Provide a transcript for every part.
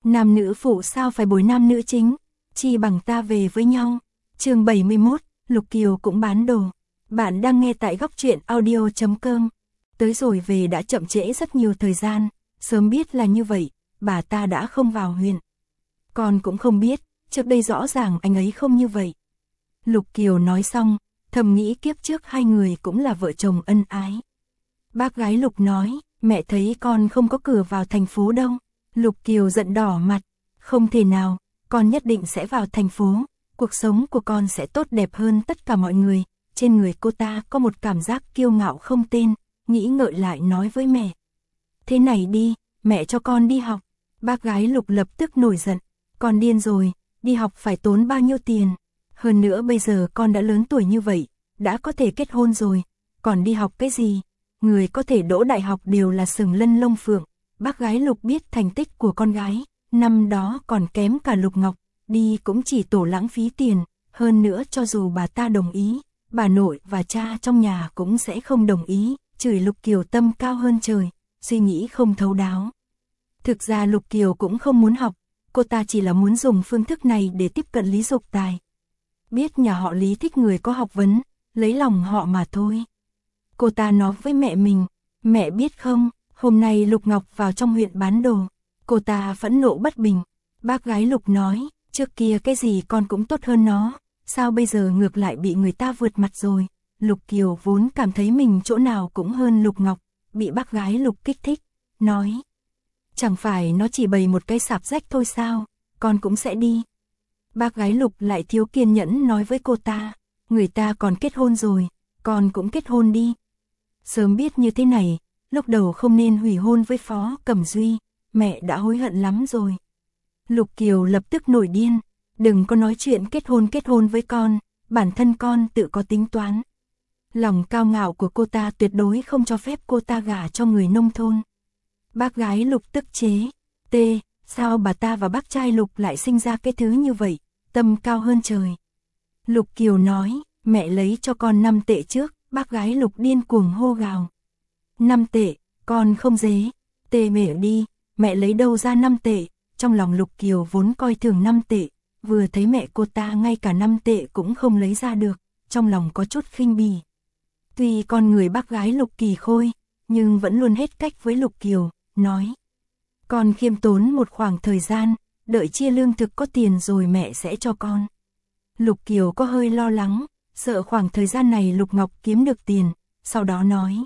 Nam nữ phụ sao phải bồi nam nữ chính, chi bằng ta về với nhau. Chương 71, Lục Kiều cũng bán đồ. Bạn đang nghe tại góc truyện audio.com. Tới rồi về đã chậm trễ rất nhiều thời gian, sớm biết là như vậy, bà ta đã không vào huyện. Con cũng không biết, trước đây rõ ràng anh ấy không như vậy. Lục Kiều nói xong, thầm nghĩ kiếp trước hai người cũng là vợ chồng ân ái. Bác gái Lục nói, mẹ thấy con không có cửa vào thành phố đâu. Lục Kiều giận đỏ mặt, không thể nào, con nhất định sẽ vào thành phố, cuộc sống của con sẽ tốt đẹp hơn tất cả mọi người. Trên người cô ta có một cảm giác kiêu ngạo không tên, nghĩ ngợi lại nói với mẹ. Thế này đi, mẹ cho con đi học. Bác gái Lục lập tức nổi giận, con điên rồi, đi học phải tốn bao nhiêu tiền. Hơn nữa bây giờ con đã lớn tuổi như vậy, đã có thể kết hôn rồi, còn đi học cái gì? Người có thể đỗ đại học đều là sừng lân lông phượng. Bác gái Lục biết thành tích của con gái, năm đó còn kém cả Lục Ngọc, đi cũng chỉ tổ lãng phí tiền, hơn nữa cho dù bà ta đồng ý, bà nội và cha trong nhà cũng sẽ không đồng ý, chửi Lục Kiều tâm cao hơn trời, suy nghĩ không thấu đáo. Thực ra Lục Kiều cũng không muốn học, cô ta chỉ là muốn dùng phương thức này để tiếp cận Lý Dục Tài. Biết nhà họ Lý thích người có học vấn, lấy lòng họ mà thôi. Cô ta nói với mẹ mình, mẹ biết không, hôm nay Lục Ngọc vào trong huyện bán đồ. Cô ta phẫn nộ bất bình. Bác gái Lục nói, trước kia cái gì con cũng tốt hơn nó, sao bây giờ ngược lại bị người ta vượt mặt rồi. Lục Kiều vốn cảm thấy mình chỗ nào cũng hơn Lục Ngọc, bị bác gái Lục kích thích, nói. Chẳng phải nó chỉ bày một cái sạp rách thôi sao, con cũng sẽ đi. Bác gái Lục lại thiếu kiên nhẫn nói với cô ta, người ta còn kết hôn rồi, con cũng kết hôn đi. Sớm biết như thế này, lúc đầu không nên hủy hôn với Phó Cẩm Duy, mẹ đã hối hận lắm rồi. Lục Kiều lập tức nổi điên, đừng có nói chuyện kết hôn với con, bản thân con tự có tính toán. Lòng cao ngạo của cô ta tuyệt đối không cho phép cô ta gả cho người nông thôn. Bác gái Lục tức chế, sao bà ta và bác trai Lục lại sinh ra cái thứ như vậy, tâm cao hơn trời. Lục Kiều nói, mẹ lấy cho con 5 tệ trước, bác gái Lục điên cuồng hô gào. 5 tệ, con không dế, mẹ đi, mẹ lấy đâu ra 5 tệ, trong lòng Lục Kiều vốn coi thường 5 tệ, vừa thấy mẹ cô ta ngay cả 5 tệ cũng không lấy ra được, trong lòng có chút khinh bỉ. Tuy con người bác gái Lục kỳ khôi, nhưng vẫn luôn hết cách với Lục Kiều, nói. Con khiêm tốn một khoảng thời gian, đợi chia lương thực có tiền rồi mẹ sẽ cho con. Lục Kiều có hơi lo lắng, sợ khoảng thời gian này Lục Ngọc kiếm được tiền, sau đó nói.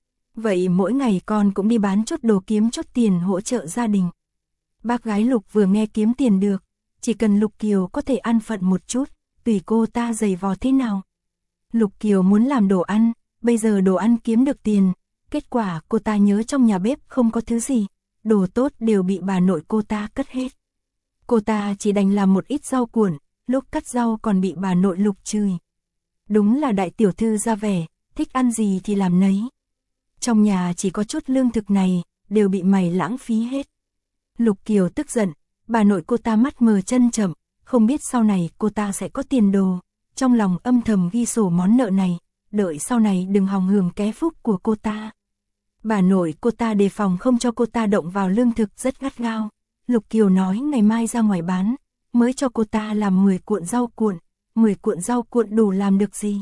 Vậy mỗi ngày con cũng đi bán chút đồ kiếm chút tiền hỗ trợ gia đình. Bác gái Lục vừa nghe kiếm tiền được, chỉ cần Lục Kiều có thể ăn phận một chút, tùy cô ta giày vò thế nào. Lục Kiều muốn làm đồ ăn, bây giờ đồ ăn kiếm được tiền, kết quả cô ta nhớ trong nhà bếp không có thứ gì, đồ tốt đều bị bà nội cô ta cất hết. Cô ta chỉ đành làm một ít rau cuộn, lúc cắt rau còn bị bà nội Lục chửi. Đúng là đại tiểu thư ra vẻ, thích ăn gì thì làm nấy. Trong nhà chỉ có chút lương thực này, đều bị mày lãng phí hết. Lục Kiều tức giận, bà nội cô ta mắt mờ chân chậm, không biết sau này cô ta sẽ có tiền đồ. Trong lòng âm thầm ghi sổ món nợ này, đợi sau này đừng hòng hưởng ké phúc của cô ta. Bà nội cô ta đề phòng không cho cô ta động vào lương thực rất gắt gao. Lục Kiều nói ngày mai ra ngoài bán, mới cho cô ta làm 10 cuộn rau cuộn. 10 cuộn rau cuộn đủ làm được gì?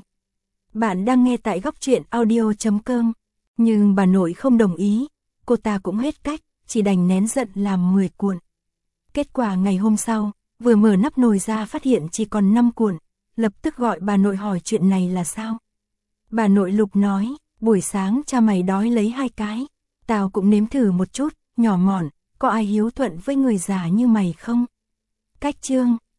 Bạn đang nghe tại góc truyện audio.com. Nhưng bà nội không đồng ý, cô ta cũng hết cách, chỉ đành nén giận làm 10 cuộn. Kết quả ngày hôm sau, vừa mở nắp nồi ra phát hiện chỉ còn 5 cuộn, lập tức gọi bà nội hỏi chuyện này là sao. Bà nội Lục nói, buổi sáng cha mày đói lấy 2 cái, tao cũng nếm thử một chút, nhỏ mọn, có ai hiếu thuận với người già như mày không? Cách chương